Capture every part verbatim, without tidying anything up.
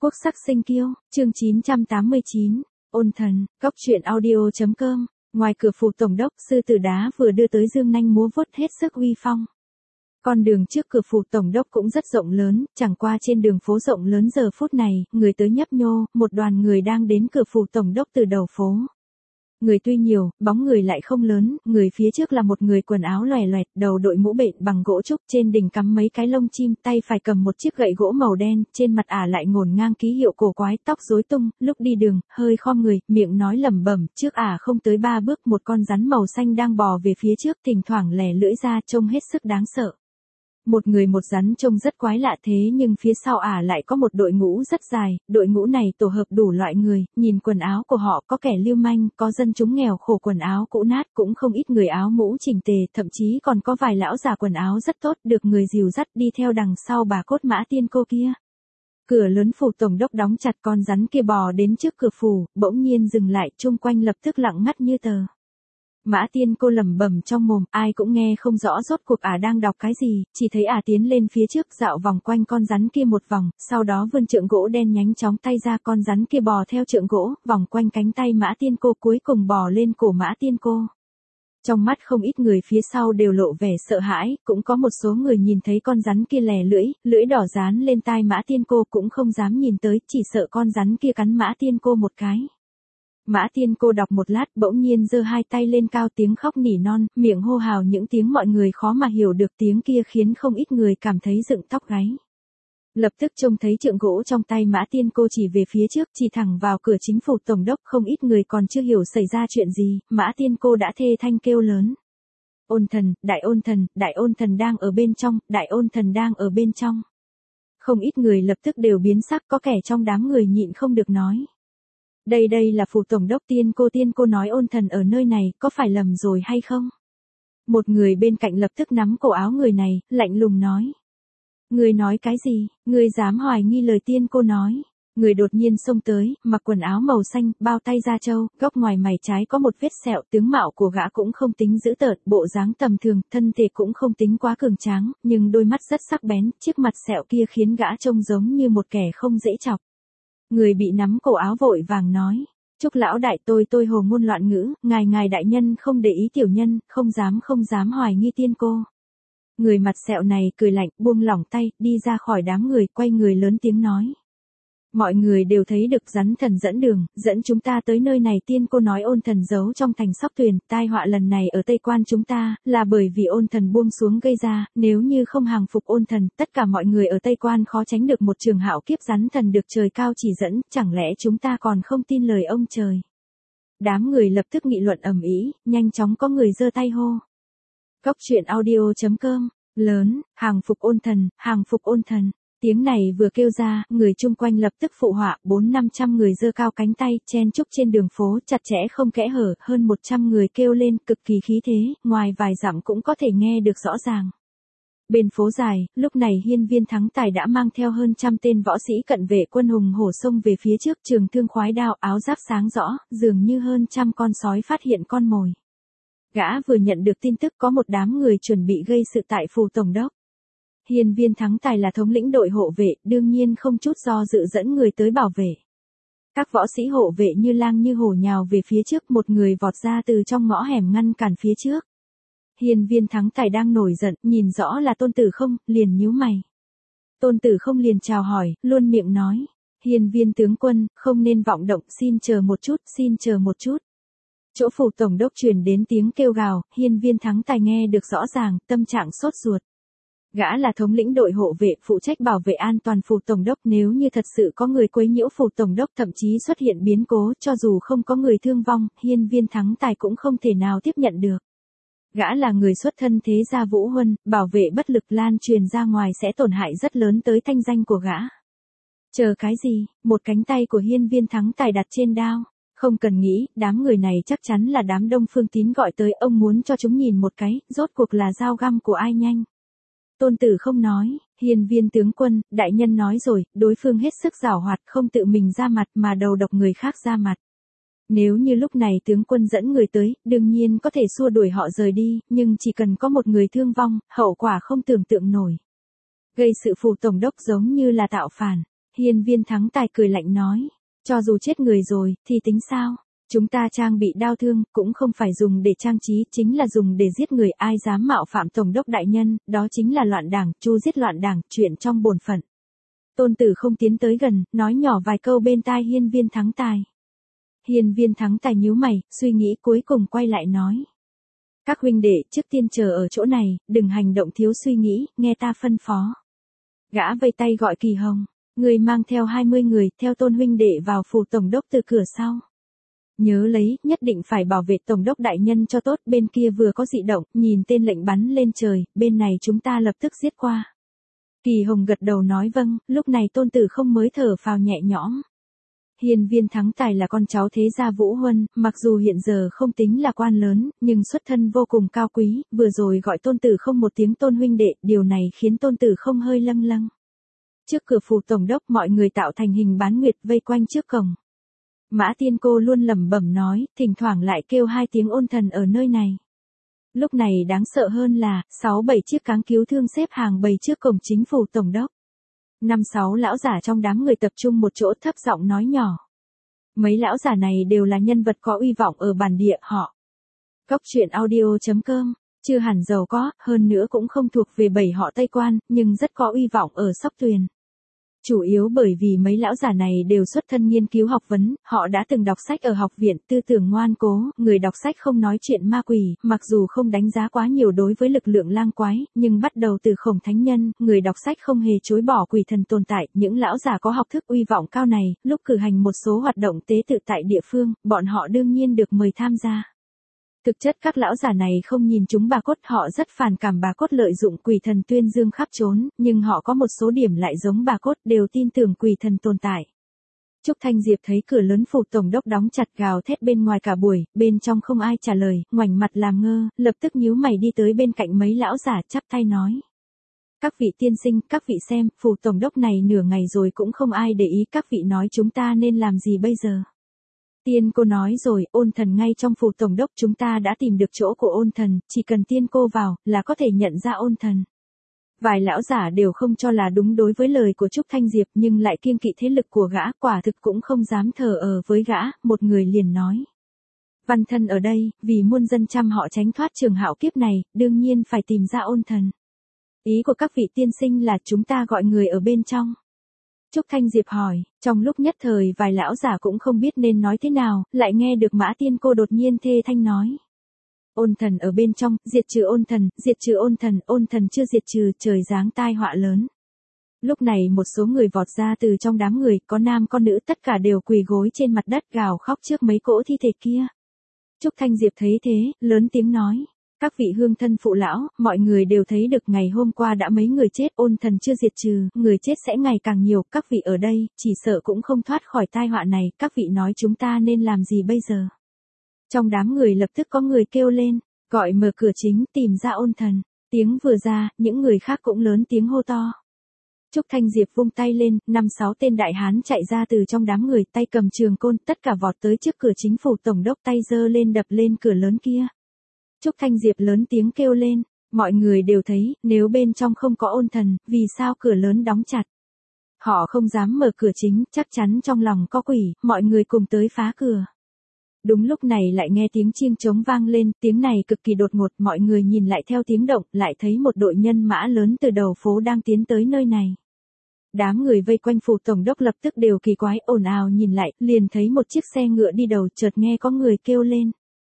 Quốc sắc sinh kiêu, chương chín trăm tám mươi chín, ôn thần, góc truyện audio.com, ngoài cửa phủ tổng đốc, sư tử đá vừa đưa tới dương nanh múa vuốt hết sức uy phong. Con đường trước cửa phủ tổng đốc cũng rất rộng lớn, chẳng qua trên đường phố rộng lớn giờ phút này, người tới nhấp nhô, một đoàn người đang đến cửa phủ tổng đốc từ đầu phố. Người tuy nhiều, bóng người lại không lớn, người phía trước là một người quần áo lòe loẹt, đầu đội mũ bện bằng gỗ trúc, trên đỉnh cắm mấy cái lông chim, tay phải cầm một chiếc gậy gỗ màu đen, trên mặt ả lại ngổn ngang ký hiệu cổ quái, tóc rối tung, lúc đi đường, hơi khom người, miệng nói lẩm bẩm, trước ả không tới ba bước một con rắn màu xanh đang bò về phía trước, thỉnh thoảng lè lưỡi ra, trông hết sức đáng sợ. Một người một rắn trông rất quái lạ thế nhưng phía sau ả lại có một đội ngũ rất dài, đội ngũ này tổ hợp đủ loại người, nhìn quần áo của họ có kẻ lưu manh, có dân chúng nghèo khổ quần áo cũ nát, cũng không ít người áo mũ chỉnh tề, thậm chí còn có vài lão già quần áo rất tốt, được người dìu dắt đi theo đằng sau bà cốt mã tiên cô kia. Cửa lớn phủ tổng đốc đóng chặt, con rắn kia bò đến trước cửa phủ, bỗng nhiên dừng lại, chung quanh lập tức lặng ngắt như tờ. Mã tiên cô lẩm bẩm trong mồm, ai cũng nghe không rõ rốt cuộc ả đang đọc cái gì, chỉ thấy ả tiến lên phía trước dạo vòng quanh con rắn kia một vòng, sau đó vươn trượng gỗ đen nhánh chóng tay ra, con rắn kia bò theo trượng gỗ, vòng quanh cánh tay mã tiên cô, cuối cùng bò lên cổ mã tiên cô. Trong mắt không ít người phía sau đều lộ vẻ sợ hãi, cũng có một số người nhìn thấy con rắn kia lè lưỡi, lưỡi đỏ dán lên tai mã tiên cô cũng không dám nhìn tới, chỉ sợ con rắn kia cắn mã tiên cô một cái. Mã tiên cô đọc một lát bỗng nhiên giơ hai tay lên cao, tiếng khóc nỉ non, miệng hô hào những tiếng mọi người khó mà hiểu được, tiếng kia khiến không ít người cảm thấy dựng tóc gáy. Lập tức trông thấy trượng gỗ trong tay mã tiên cô chỉ về phía trước, chỉ thẳng vào cửa chính phủ tổng đốc, không ít người còn chưa hiểu xảy ra chuyện gì, mã tiên cô đã thê thanh kêu lớn. Ôn thần, đại ôn thần, đại ôn thần đang ở bên trong, đại ôn thần đang ở bên trong. Không ít người lập tức đều biến sắc, có kẻ trong đám người nhịn không được nói. Đây đây là phủ tổng đốc, tiên cô tiên cô nói ôn thần ở nơi này, có phải lầm rồi hay không? Một người bên cạnh lập tức nắm cổ áo người này, lạnh lùng nói. Người nói cái gì, người dám hoài nghi lời tiên cô nói? Người đột nhiên xông tới, mặc quần áo màu xanh, bao tay da trâu, góc ngoài mày trái có một vết sẹo, tướng mạo của gã cũng không tính dữ tợn, bộ dáng tầm thường, thân thể cũng không tính quá cường tráng, nhưng đôi mắt rất sắc bén, chiếc mặt sẹo kia khiến gã trông giống như một kẻ không dễ chọc. Người bị nắm cổ áo vội vàng nói, chúc lão đại tôi tôi hồ ngôn loạn ngữ, ngài ngài đại nhân không để ý tiểu nhân, không dám không dám hoài nghi tiên cô. Người mặt sẹo này cười lạnh, buông lỏng tay, đi ra khỏi đám người, quay người lớn tiếng nói. Mọi người đều thấy được rắn thần dẫn đường, dẫn chúng ta tới nơi này, tiên cô nói ôn thần giấu trong thành Sóc Tuyền, tai họa lần này ở Tây Quan chúng ta, là bởi vì ôn thần buông xuống gây ra, nếu như không hàng phục ôn thần, tất cả mọi người ở Tây Quan khó tránh được một trường hạo kiếp, rắn thần được trời cao chỉ dẫn, chẳng lẽ chúng ta còn không tin lời ông trời. Đám người lập tức nghị luận ầm ĩ, nhanh chóng có người giơ tay hô. Góc truyện audio.com, lớn, hàng phục ôn thần, hàng phục ôn thần. Tiếng này vừa kêu ra, người chung quanh lập tức phụ họa, bốn năm trăm người giơ cao cánh tay, chen chúc trên đường phố, chặt chẽ không kẽ hở, hơn một trăm người kêu lên, cực kỳ khí thế, ngoài vài dặm cũng có thể nghe được rõ ràng. Bên phố dài, lúc này hiên viên thắng tài đã mang theo hơn trăm tên võ sĩ cận vệ quân hùng hổ xông về phía trước, trường thương khoái đao, áo giáp sáng rõ, dường như hơn trăm con sói phát hiện con mồi. Gã vừa nhận được tin tức có một đám người chuẩn bị gây sự tại phủ tổng đốc. Hiên viên thắng tài là thống lĩnh đội hộ vệ, đương nhiên không chút do dự dẫn người tới bảo vệ. Các võ sĩ hộ vệ như lang như hổ nhào về phía trước, một người vọt ra từ trong ngõ hẻm ngăn cản phía trước. Hiên viên thắng tài đang nổi giận, nhìn rõ là Tôn Tử Không, liền nhíu mày. Tôn Tử Không liền chào hỏi, luôn miệng nói. Hiên viên tướng quân, không nên vọng động, xin chờ một chút, xin chờ một chút. Chỗ phủ tổng đốc truyền đến tiếng kêu gào, hiên viên thắng tài nghe được rõ ràng, tâm trạng sốt ruột. Gã là thống lĩnh đội hộ vệ, phụ trách bảo vệ an toàn phủ tổng đốc, nếu như thật sự có người quấy nhiễu phủ tổng đốc, thậm chí xuất hiện biến cố, cho dù không có người thương vong, hiên viên thắng tài cũng không thể nào tiếp nhận được. Gã là người xuất thân thế gia Vũ Huân, bảo vệ bất lực lan truyền ra ngoài sẽ tổn hại rất lớn tới thanh danh của gã. Chờ cái gì, một cánh tay của hiên viên thắng tài đặt trên đao. Không cần nghĩ, đám người này chắc chắn là đám Đông Phương Tín gọi tới, ông muốn cho chúng nhìn một cái, rốt cuộc là dao găm của ai nhanh. Tôn Tử Không nói, hiên viên tướng quân, đại nhân nói rồi, đối phương hết sức giảo hoạt, không tự mình ra mặt mà đầu độc người khác ra mặt. Nếu như lúc này tướng quân dẫn người tới, đương nhiên có thể xua đuổi họ rời đi, nhưng chỉ cần có một người thương vong, hậu quả không tưởng tượng nổi. Gây sự phủ tổng đốc giống như là tạo phản. Hiên Viên Thắng Tài cười lạnh nói, cho dù chết người rồi, thì tính sao? Chúng ta trang bị đao thương, cũng không phải dùng để trang trí, chính là dùng để giết người, ai dám mạo phạm Tổng đốc đại nhân, đó chính là loạn đảng, chu giết loạn đảng, chuyện trong bổn phận. Tôn Tử không tiến tới gần, nói nhỏ vài câu bên tai Hiên Viên Thắng Tài. Hiên Viên Thắng Tài nhíu mày, suy nghĩ cuối cùng quay lại nói. Các huynh đệ trước tiên chờ ở chỗ này, đừng hành động thiếu suy nghĩ, nghe ta phân phó. Gã vây tay gọi Kỳ Hồng, người mang theo hai mươi người, theo Tôn huynh đệ vào phủ tổng đốc từ cửa sau. Nhớ lấy, nhất định phải bảo vệ tổng đốc đại nhân cho tốt, bên kia vừa có dị động, nhìn tên lệnh bắn lên trời, bên này chúng ta lập tức giết qua. Kỳ Hồng gật đầu nói vâng, lúc này Tôn Tử không mới thở phào nhẹ nhõm. Hiên Viên Thắng Tài là con cháu thế gia Vũ Huân, mặc dù hiện giờ không tính là quan lớn, nhưng xuất thân vô cùng cao quý, vừa rồi gọi Tôn Tử không một tiếng Tôn huynh đệ, điều này khiến Tôn Tử không hơi lâng lâng. Trước cửa phủ tổng đốc mọi người tạo thành hình bán nguyệt vây quanh trước cổng. Mã Tiên Cô luôn lẩm bẩm nói, thỉnh thoảng lại kêu hai tiếng ôn thần ở nơi này. Lúc này đáng sợ hơn là, sáu bảy chiếc cáng cứu thương xếp hàng bầy trước cổng chính phủ tổng đốc. Năm sáu lão giả trong đám người tập trung một chỗ thấp giọng nói nhỏ. Mấy lão giả này đều là nhân vật có uy vọng ở bản địa họ. Cốc truyện audio chấm com, chưa hẳn giàu có, hơn nữa cũng không thuộc về bảy họ Tây Quan, nhưng rất có uy vọng ở Sóc Tuyền. Chủ yếu bởi vì mấy lão giả này đều xuất thân nghiên cứu học vấn, họ đã từng đọc sách ở học viện, tư tưởng ngoan cố, người đọc sách không nói chuyện ma quỷ, mặc dù không đánh giá quá nhiều đối với lực lượng lang quái, nhưng bắt đầu từ Khổng Thánh Nhân, người đọc sách không hề chối bỏ quỷ thần tồn tại, những lão giả có học thức uy vọng cao này, lúc cử hành một số hoạt động tế tự tại địa phương, bọn họ đương nhiên được mời tham gia. Thực chất các lão giả này không nhìn chúng bà cốt, họ rất phản cảm bà cốt lợi dụng quỷ thần tuyên dương khắp trốn, nhưng họ có một số điểm lại giống bà cốt, đều tin tưởng quỷ thần tồn tại. Trúc Thanh Diệp thấy cửa lớn phủ tổng đốc đóng chặt gào thét bên ngoài cả buổi, bên trong không ai trả lời, ngoảnh mặt làm ngơ, lập tức nhíu mày đi tới bên cạnh mấy lão giả chắp tay nói. Các vị tiên sinh, các vị xem, phủ tổng đốc này nửa ngày rồi cũng không ai để ý, các vị nói chúng ta nên làm gì bây giờ? Tiên cô nói rồi, ôn thần ngay trong phủ tổng đốc, chúng ta đã tìm được chỗ của ôn thần, chỉ cần tiên cô vào, là có thể nhận ra ôn thần. Vài lão giả đều không cho là đúng đối với lời của Trúc Thanh Diệp nhưng lại kiêng kỵ thế lực của gã, quả thực cũng không dám thờ ở với gã, một người liền nói. Văn thân ở đây, vì muôn dân trăm họ tránh thoát trường hạo kiếp này, đương nhiên phải tìm ra ôn thần. Ý của các vị tiên sinh là chúng ta gọi người ở bên trong. Trúc Thanh Diệp hỏi, trong lúc nhất thời vài lão giả cũng không biết nên nói thế nào, lại nghe được Mã Tiên Cô đột nhiên thê thanh nói. Ôn thần ở bên trong, diệt trừ ôn thần, diệt trừ ôn thần, ôn thần chưa diệt trừ, trời giáng tai họa lớn. Lúc này một số người vọt ra từ trong đám người, có nam có nữ, tất cả đều quỳ gối trên mặt đất gào khóc trước mấy cỗ thi thể kia. Trúc Thanh Diệp thấy thế, lớn tiếng nói. Các vị hương thân phụ lão, mọi người đều thấy được ngày hôm qua đã mấy người chết, ôn thần chưa diệt trừ, người chết sẽ ngày càng nhiều, các vị ở đây, chỉ sợ cũng không thoát khỏi tai họa này, các vị nói chúng ta nên làm gì bây giờ? Trong đám người lập tức có người kêu lên, gọi mở cửa chính, tìm ra ôn thần, tiếng vừa ra, những người khác cũng lớn tiếng hô to. Trúc Thanh Diệp vung tay lên, năm sáu tên đại hán chạy ra từ trong đám người, tay cầm trường côn, tất cả vọt tới trước cửa chính phủ tổng đốc, tay giơ lên đập lên cửa lớn kia. Trúc Thanh Diệp lớn tiếng kêu lên, mọi người đều thấy, nếu bên trong không có ôn thần, vì sao cửa lớn đóng chặt? Họ không dám mở cửa chính, chắc chắn trong lòng có quỷ, mọi người cùng tới phá cửa. Đúng lúc này lại nghe tiếng chiêng trống vang lên, tiếng này cực kỳ đột ngột, mọi người nhìn lại theo tiếng động, lại thấy một đội nhân mã lớn từ đầu phố đang tiến tới nơi này. Đám người vây quanh phủ tổng đốc lập tức đều kỳ quái, ồn ào nhìn lại, liền thấy một chiếc xe ngựa đi đầu, chợt nghe có người kêu lên.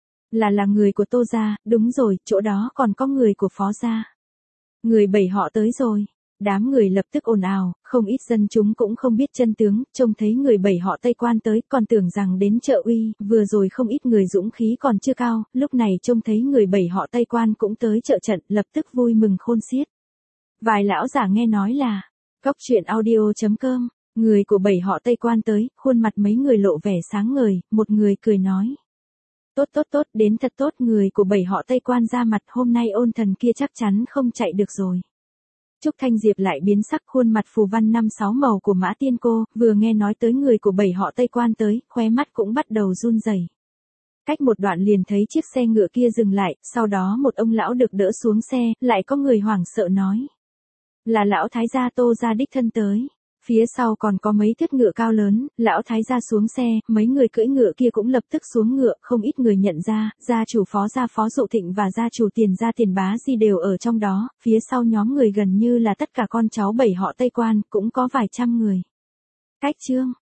Là là người của Tô gia, đúng rồi, chỗ đó còn có người của Phó gia. Người bảy họ tới rồi. Đám người lập tức ồn ào, không ít dân chúng cũng không biết chân tướng, trông thấy người bảy họ Tây Quan tới, còn tưởng rằng đến trợ uy, vừa rồi không ít người dũng khí còn chưa cao, lúc này trông thấy người bảy họ Tây Quan cũng tới trợ trận, lập tức vui mừng khôn xiết. Vài lão giả nghe nói là, cốc truyện audio chấm com, người của bảy họ Tây Quan tới, khuôn mặt mấy người lộ vẻ sáng ngời, một người cười nói. Tốt tốt tốt, đến thật tốt, người của bảy họ Tây Quan ra mặt, hôm nay ôn thần kia chắc chắn không chạy được rồi. Trúc Thanh Diệp lại biến sắc, khuôn mặt phù văn năm sáu màu của Mã Tiên Cô, vừa nghe nói tới người của bảy họ Tây Quan tới, khóe mắt cũng bắt đầu run rẩy. Cách một đoạn liền thấy chiếc xe ngựa kia dừng lại, sau đó một ông lão được đỡ xuống xe, lại có người hoảng sợ nói. Là lão thái gia Tô gia đích thân tới. Phía sau còn có mấy thất ngựa cao lớn, lão thái gia xuống xe, mấy người cưỡi ngựa kia cũng lập tức xuống ngựa, không ít người nhận ra, gia chủ phó gia phó Dụ Thịnh và gia chủ tiền gia tiền bá di đều ở trong đó, phía sau nhóm người gần như là tất cả con cháu bảy họ Tây Quan, cũng có vài trăm người. Cách chương